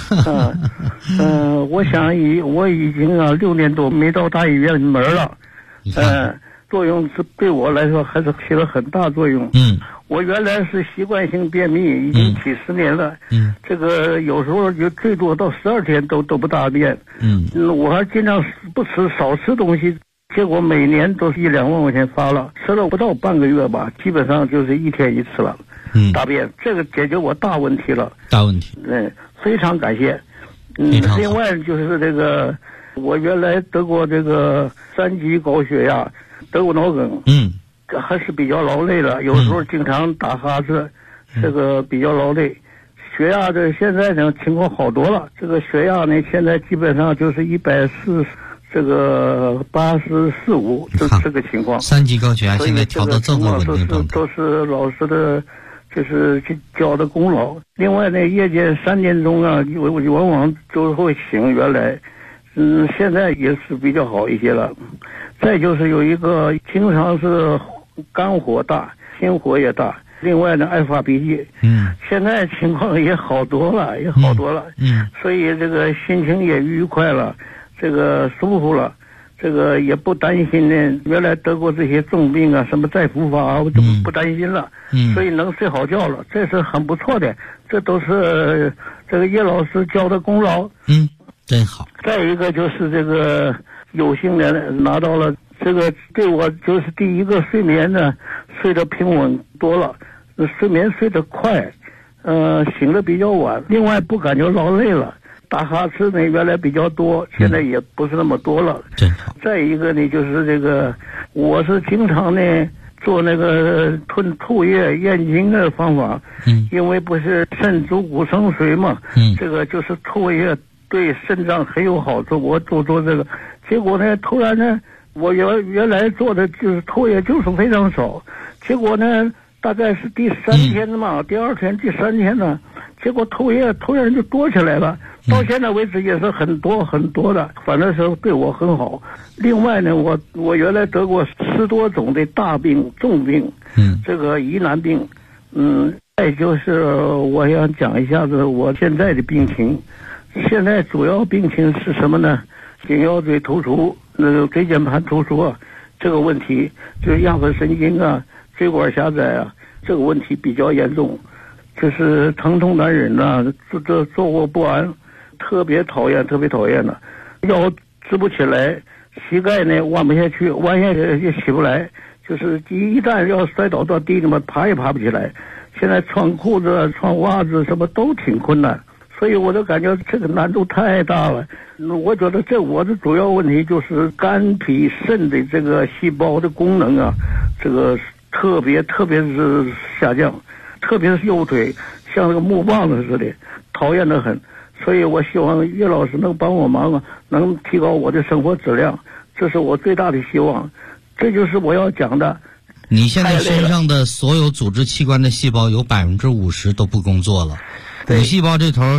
[SPEAKER 5] 我想我已经6年多没到大医院门了。作用是对我来说还是起了很大作用。我原来是习惯性便秘，已经几10年了。这个有时候就最多到12天都不大便。我还尽量不吃，少吃东西，结果每年都是1-2万块钱发了，吃了不到半个月吧，基本上就是1天1次了。大便这个解决我大问题了。
[SPEAKER 3] 大问题。
[SPEAKER 5] 非常感谢。另外就是这个，我原来得过这个3级高血压，得过脑梗。还是比较劳累的，有时候经常打哈欠，这个比较劳累。血压这现在呢情况好多了，这个血压呢现在基本上就是140，这个84.5，这个情况。
[SPEAKER 3] 3级高血压现在调到这么稳定状态，
[SPEAKER 5] 都是老师的，就是教的功劳。另外呢，夜间3点钟啊，我往往就会醒，原来，现在也是比较好一些了。再就是有一个经常是肝火大，心火也大，另外呢爱发脾气。现在情况也好多了，所以这个心情也愉快了，这个舒服了，这个也不担心呢。原来得过这些重病啊，什么再复发我就不担心了。所以能睡好觉了，这是很不错的，这都是这个叶老师教的功劳。
[SPEAKER 3] 真好。
[SPEAKER 5] 再一个就是这个有幸的拿到了这个，对我就是第一个睡眠呢睡得平稳多了，睡眠睡得快，醒得比较晚，另外不感觉劳累了，打哈欠呢原来比较多，现在也不是那么多了。
[SPEAKER 3] 真好。
[SPEAKER 5] 再一个呢就是这个，我是经常呢做那个吞吐液咽精的方法。因为不是肾主骨生髓嘛。这个就是吐液对肾脏很有好处，我做这个，结果呢突然呢我原来做的就是吐液就是非常少，结果呢大概是第3天嘛，第2天第3天呢，结果吐液突然就多起来了，到现在为止也是很多的，反正是对我很好。另外呢，我原来得过10多种的大病重病，这个疑难病。再就是我想讲一下子我现在的病情。现在主要病情是什么呢？颈腰椎突出，那个椎间盘突出啊，这个问题就是压迫神经啊，椎管狭窄啊，这个问题比较严重，就是疼痛难忍啊，这坐卧不安，特别讨厌的，腰直不起来，膝盖呢弯不下去，弯下去也起不来，就是一旦要摔倒到地里面爬也爬不起来。现在穿裤子穿袜子什么都挺困难，所以我就感觉这个难度太大了。我觉得我的主要问题就是肝脾肾的这个细胞的功能啊，这个特别是下降，特别是右腿像那个木棒子似的，讨厌得很。所以我希望岳老师能帮我忙啊，能提高我的生活质量，这是我最大的希望。这就是我要讲的。
[SPEAKER 3] 你现在身上的所有组织器官的细胞有50%都不工作了，骨细胞这头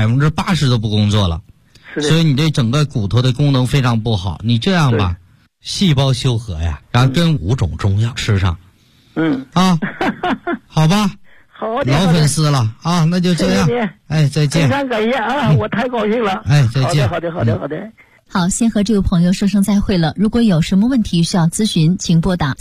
[SPEAKER 3] 80%都不工作了，所以你这整个骨头的功能非常不好。你这样吧，细胞修和呀，然后跟5种中药吃上。好吧。
[SPEAKER 5] 好的，
[SPEAKER 3] 老粉丝了啊，那就这样。哎，再见。
[SPEAKER 5] 非常感谢啊，我太高兴了。
[SPEAKER 3] 哎，再见。
[SPEAKER 5] 好的。
[SPEAKER 2] 好，先和这位朋友说声再会了。如果有什么问题需要咨询，请拨打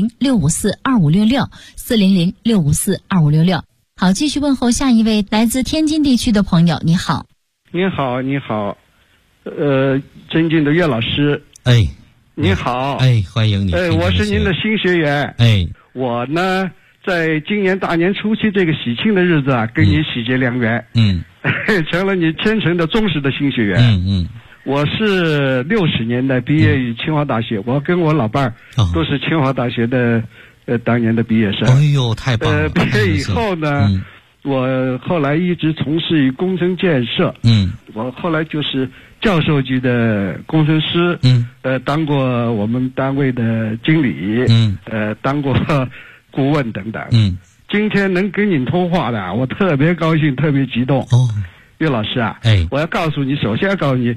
[SPEAKER 2] 400-654-2566，400-654-2566。好，继续问候下一位来自天津地区的朋友。你好。
[SPEAKER 6] 你好，尊敬的岳老师。
[SPEAKER 3] 哎，
[SPEAKER 6] 你好。
[SPEAKER 3] 哎，欢迎你。
[SPEAKER 6] 我是您的新学员。
[SPEAKER 3] 哎，
[SPEAKER 6] 我呢，在今年大年初七这个喜庆的日子啊，跟你喜结良缘。成了你虔诚的忠实的新学员。我是60年代毕业于清华大学，我跟我老伴儿都是清华大学的当年的毕业生。
[SPEAKER 3] 哎呦，太棒了！
[SPEAKER 6] 毕业以后呢，我后来一直从事于工程建设。我后来就是教授级的工程师。当过我们单位的经理。当过顾问等等。今天能跟你通话的，我特别高兴，特别激动。岳老师啊，我要告诉你，首先要告诉你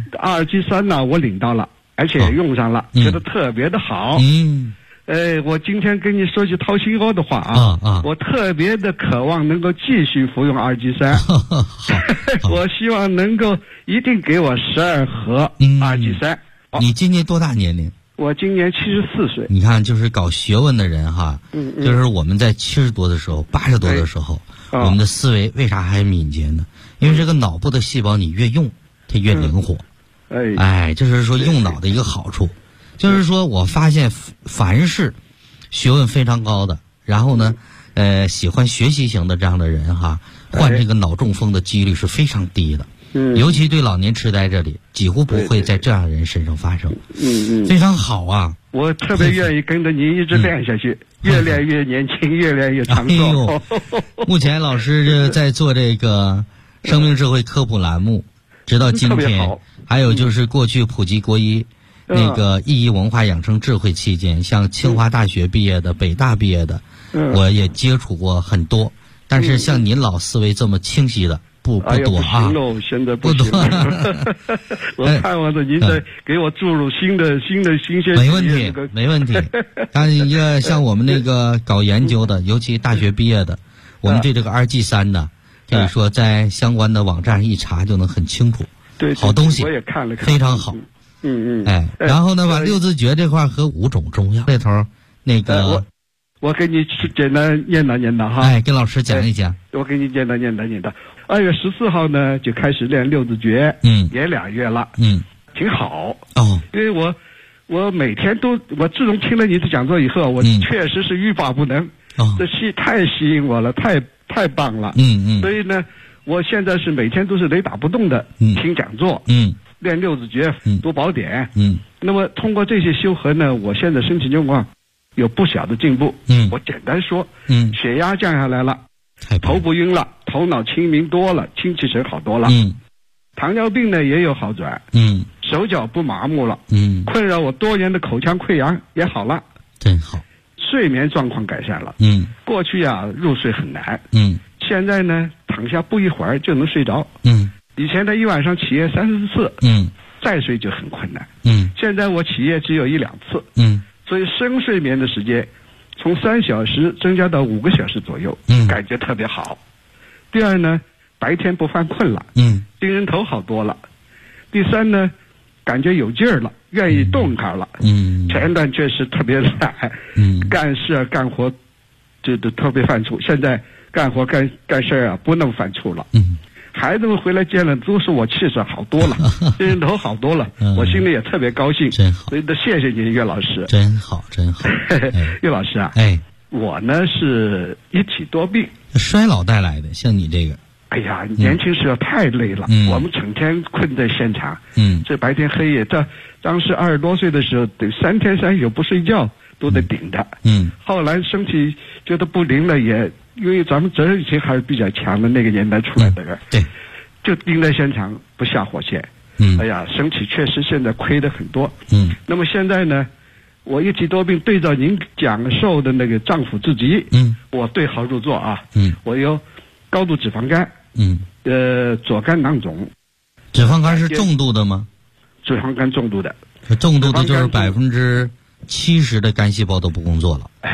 [SPEAKER 6] ，2G3呢，我领到了，而且也用上了，觉得特别的好。我今天跟你说句掏心窝的话啊，我特别的渴望能够继续服用2G3。我希望能够一定给我12盒2G3。
[SPEAKER 3] 你今年多大年龄？
[SPEAKER 6] 我今年74岁。
[SPEAKER 3] 你看，就是搞学问的人哈，就是我们在70多的时候、80多的时候，我们的思维为啥还敏捷呢？因为这个脑部的细胞你越用，它越灵活。这是说用脑的一个好处。就是说我发现，凡是学问非常高的，然后呢，喜欢学习型的这样的人哈，患这个脑中风的几率是非常低的。尤其对老年痴呆这里，几乎不会在这样的人身上发生。非常好啊！
[SPEAKER 6] 我特别愿意跟着您一直练下去，越练越年轻，越练越长寿。
[SPEAKER 3] 目前老师在做这个生命智慧科普栏目，直到今天。还有就是过去普及国医那个意义文化养生智慧期间，像清华大学毕业的、北大毕业的，我也接触过很多。但是像您老思维这么清晰的，不多啊，
[SPEAKER 6] 现在不多。我盼望着您在给我注入新鲜。
[SPEAKER 3] 没问题。但是一个像我们那个搞研究的，尤其大学毕业的，我们对这个2G3的，可以说在相关的网站一查就能很清楚。
[SPEAKER 6] 对，
[SPEAKER 3] 好东西，
[SPEAKER 6] 我也看了，
[SPEAKER 3] 非常好。然后呢，把六字诀这块和5种中药这头那个，
[SPEAKER 6] 我给你简单念叨哈。
[SPEAKER 3] 跟老师讲一讲。
[SPEAKER 6] 我给你简单念叨。2月14号呢就开始练六字诀，也2月了，挺好。因为我每天都，我自从听了你的讲座以后，我确实是欲罢不能。这太吸引我了，太棒了。所以呢，我现在是每天都是雷打不动的听讲座，练六字诀，读宝典。那么通过这些修和呢，我现在身体情况有不小的进步。我简单说，血压降下来了，头不晕了，头脑清明多了，精气神好多了。糖尿病呢也有好转。手脚不麻木了。困扰我多年的口腔溃疡也好了。
[SPEAKER 3] 真好。
[SPEAKER 6] 睡眠状况改善了。过去啊入睡很难。现在呢躺下不一会儿就能睡着。以前呢一晚上起夜30次。再睡就很困难。现在我起夜只有1-2次。所以深睡眠的时间从3小时增加到5个小时左右。感觉特别好。第二呢，白天不犯困了。精神头好多了。第三呢，感觉有劲儿了，愿意动弹了。前段确实特别懒。干事干活就特别犯怵，现在干活干事啊不能犯怵了。孩子们回来见了都说我气色好多了，精神头好多了。我心里也特别高兴。
[SPEAKER 3] 真好。
[SPEAKER 6] 所以谢谢您，岳老师。
[SPEAKER 3] 真好。
[SPEAKER 6] 岳老师啊，我呢是一体多病，
[SPEAKER 3] 衰老带来的，像你这个。
[SPEAKER 6] 哎呀，年轻时候太累了。我们整天困在现场。这白天黑夜，当时20多岁的时候，得3天3宿不睡觉都得顶着。后来身体觉得不灵了，也因为咱们责任心还是比较强的那个年代出来的人。
[SPEAKER 3] 对，
[SPEAKER 6] 就盯在现场不下火线。哎呀，身体确实现在亏得很多。那么现在呢，我一体多病对照您讲授的那个脏腑制疾，我对号入座啊。我有高度脂肪肝。左肝囊肿。
[SPEAKER 3] 脂肪肝是重度的吗？
[SPEAKER 6] 脂肪肝重度的。
[SPEAKER 3] 重度的就是70%的肝细胞都不工作了。
[SPEAKER 6] 我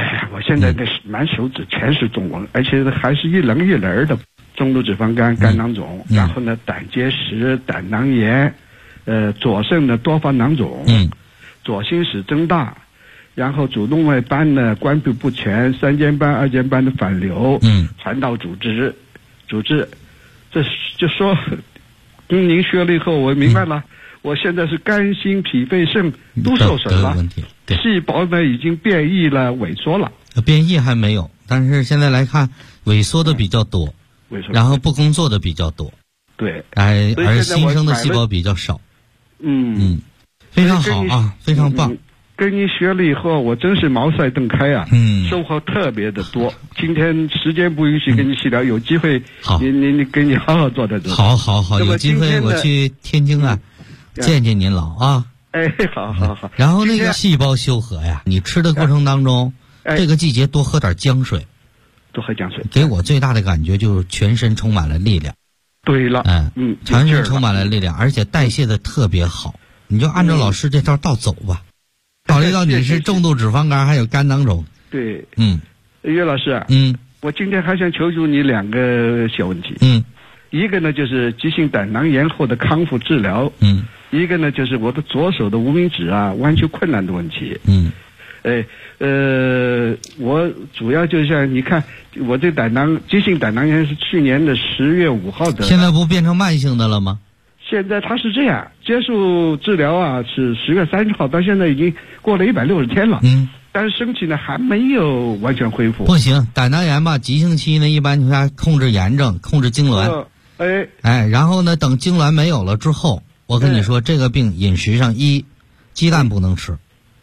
[SPEAKER 6] 现在那满手指全是肿纹，而且还是一轮一轮的。中度脂肪肝、肝囊肿，然后呢胆结石、胆囊炎，左肾的多发囊肿，左心室增大，然后主动脉斑呢关闭不全，三尖斑、二尖斑的反流，传导组织，这就说跟您学了以后，我明白了，我现在是肝、心、脾、肺、肾都受损了，细胞呢已经变异了、萎缩了。
[SPEAKER 3] 变异还没有，但是现在来看，萎缩的比较多。然后不工作的比较多，
[SPEAKER 6] 对，
[SPEAKER 3] 而新生的细胞比较少，非常好啊，非常棒。
[SPEAKER 6] 跟你学了以后，我真是茅塞顿开啊，收获特别的多。今天时间不允许跟你细聊，有机会，你跟你好好坐在这。
[SPEAKER 3] 好，有机会我去天津啊，见见您老啊。
[SPEAKER 6] 好。
[SPEAKER 3] 然后那个细胞修和呀，你吃的过程当中，这个季节多喝点姜水。
[SPEAKER 6] 多喝姜水，
[SPEAKER 3] 给我最大的感觉就是全身充满了力量。
[SPEAKER 6] 对了，
[SPEAKER 3] 全身充满了力量，而且代谢的特别好。你就按照老师这套倒走吧。考虑到你是重度脂肪肝，还有肝囊肿。
[SPEAKER 6] 对，岳老师，我今天还想求助你2个小问题。一个呢就是急性胆囊炎后的康复治疗。一个呢就是我的左手的无名指啊弯曲困难的问题。我主要就像你看，我这急性胆囊炎是去年的10月5号的。
[SPEAKER 3] 现在不变成慢性的了吗？
[SPEAKER 6] 现在它是这样，结束治疗啊是10月30号，到现在已经过了160天了。但是身体呢还没有完全恢复。
[SPEAKER 3] 不行，胆囊炎吧，急性期呢一般情况下控制炎症，控制痉挛。然后呢，等痉挛没有了之后，我跟你说，这个病饮食上1，鸡蛋不能吃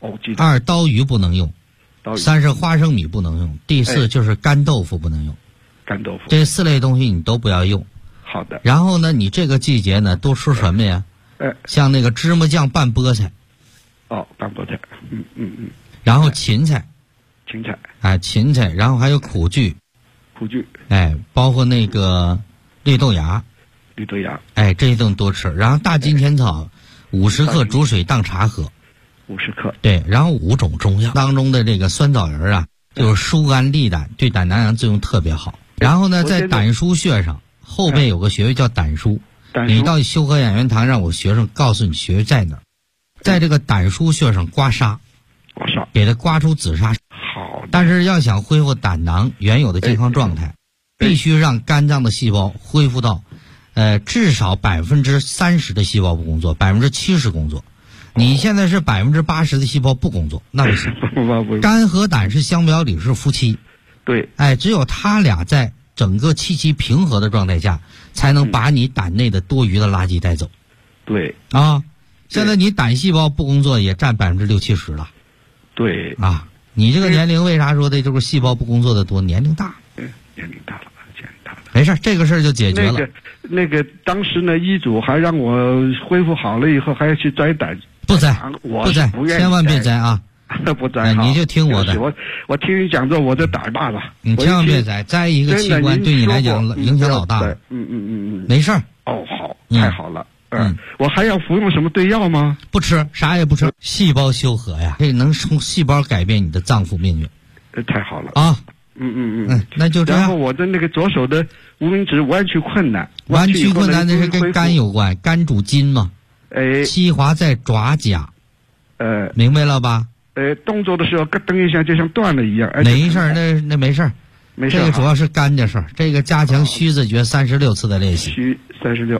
[SPEAKER 3] ；2，刀鱼不能用；3是花生米不能用；第4就是干豆腐不能用。
[SPEAKER 6] 干豆腐
[SPEAKER 3] 这4类东西你都不要用。
[SPEAKER 6] 好的。
[SPEAKER 3] 然后呢，你这个季节呢多吃什么呀？像那个芝麻酱拌菠菜。
[SPEAKER 6] 拌菠菜。
[SPEAKER 3] 然后芹菜。芹菜，然后还有苦苣。包括那个绿豆芽。这些东西多吃。然后大金钱草50克煮水当茶喝。
[SPEAKER 6] 50克。
[SPEAKER 3] 对，然后5种中药当中的这个酸枣仁啊，就是疏肝利胆，对胆囊炎作用特别好。然后呢，在胆腧穴上后背有个穴位叫胆腧，你到修和养元堂让我学生告诉你穴位在哪儿，在这个胆腧穴上刮痧，给它刮出紫砂。
[SPEAKER 6] 好。
[SPEAKER 3] 但是要想恢复胆囊原有的健康状态，必须让肝脏的细胞恢复到，至少30%的细胞不工作，70%工作。你现在是80%的细胞不工作，那不行。肝和胆是相表里是夫妻。
[SPEAKER 6] 对。
[SPEAKER 3] 只有他俩在整个气机平和的状态下，才能把你胆内的多余的垃圾带走。
[SPEAKER 6] 对。
[SPEAKER 3] 现在你胆细胞不工作也占60-70%了。
[SPEAKER 6] 对。
[SPEAKER 3] 你这个年龄为啥说的就是细胞不工作的多？年龄大。
[SPEAKER 6] 年龄大了。
[SPEAKER 3] 没事，这个事儿就解决了。
[SPEAKER 6] 那个当时呢，医嘱还让我恢复好了以后还要去摘胆。
[SPEAKER 3] 不摘，
[SPEAKER 6] 千
[SPEAKER 3] 万别摘啊！
[SPEAKER 6] 不摘，
[SPEAKER 3] 你就听我的。
[SPEAKER 6] 我听你讲座，我这胆儿大了。
[SPEAKER 3] 你千万别摘，摘一个器官对你来讲影响老大了。没事儿。
[SPEAKER 6] 好，太好了。我还要服用什么对药吗？
[SPEAKER 3] 不吃，啥也不吃。细胞修和呀，这能从细胞改变你的脏腑命运。
[SPEAKER 6] 太好了
[SPEAKER 3] 啊！那就这样。
[SPEAKER 6] 然后我的那个左手的无名指弯曲困难
[SPEAKER 3] 那是跟肝有关，肝主筋嘛。西华在爪甲。明白了吧？
[SPEAKER 6] 动作的时候咯噔一下就像断了一样。
[SPEAKER 3] 没事儿，那没事儿。这个主要是肝的事儿。这个加强虚字诀36次的练习。
[SPEAKER 6] 虚36。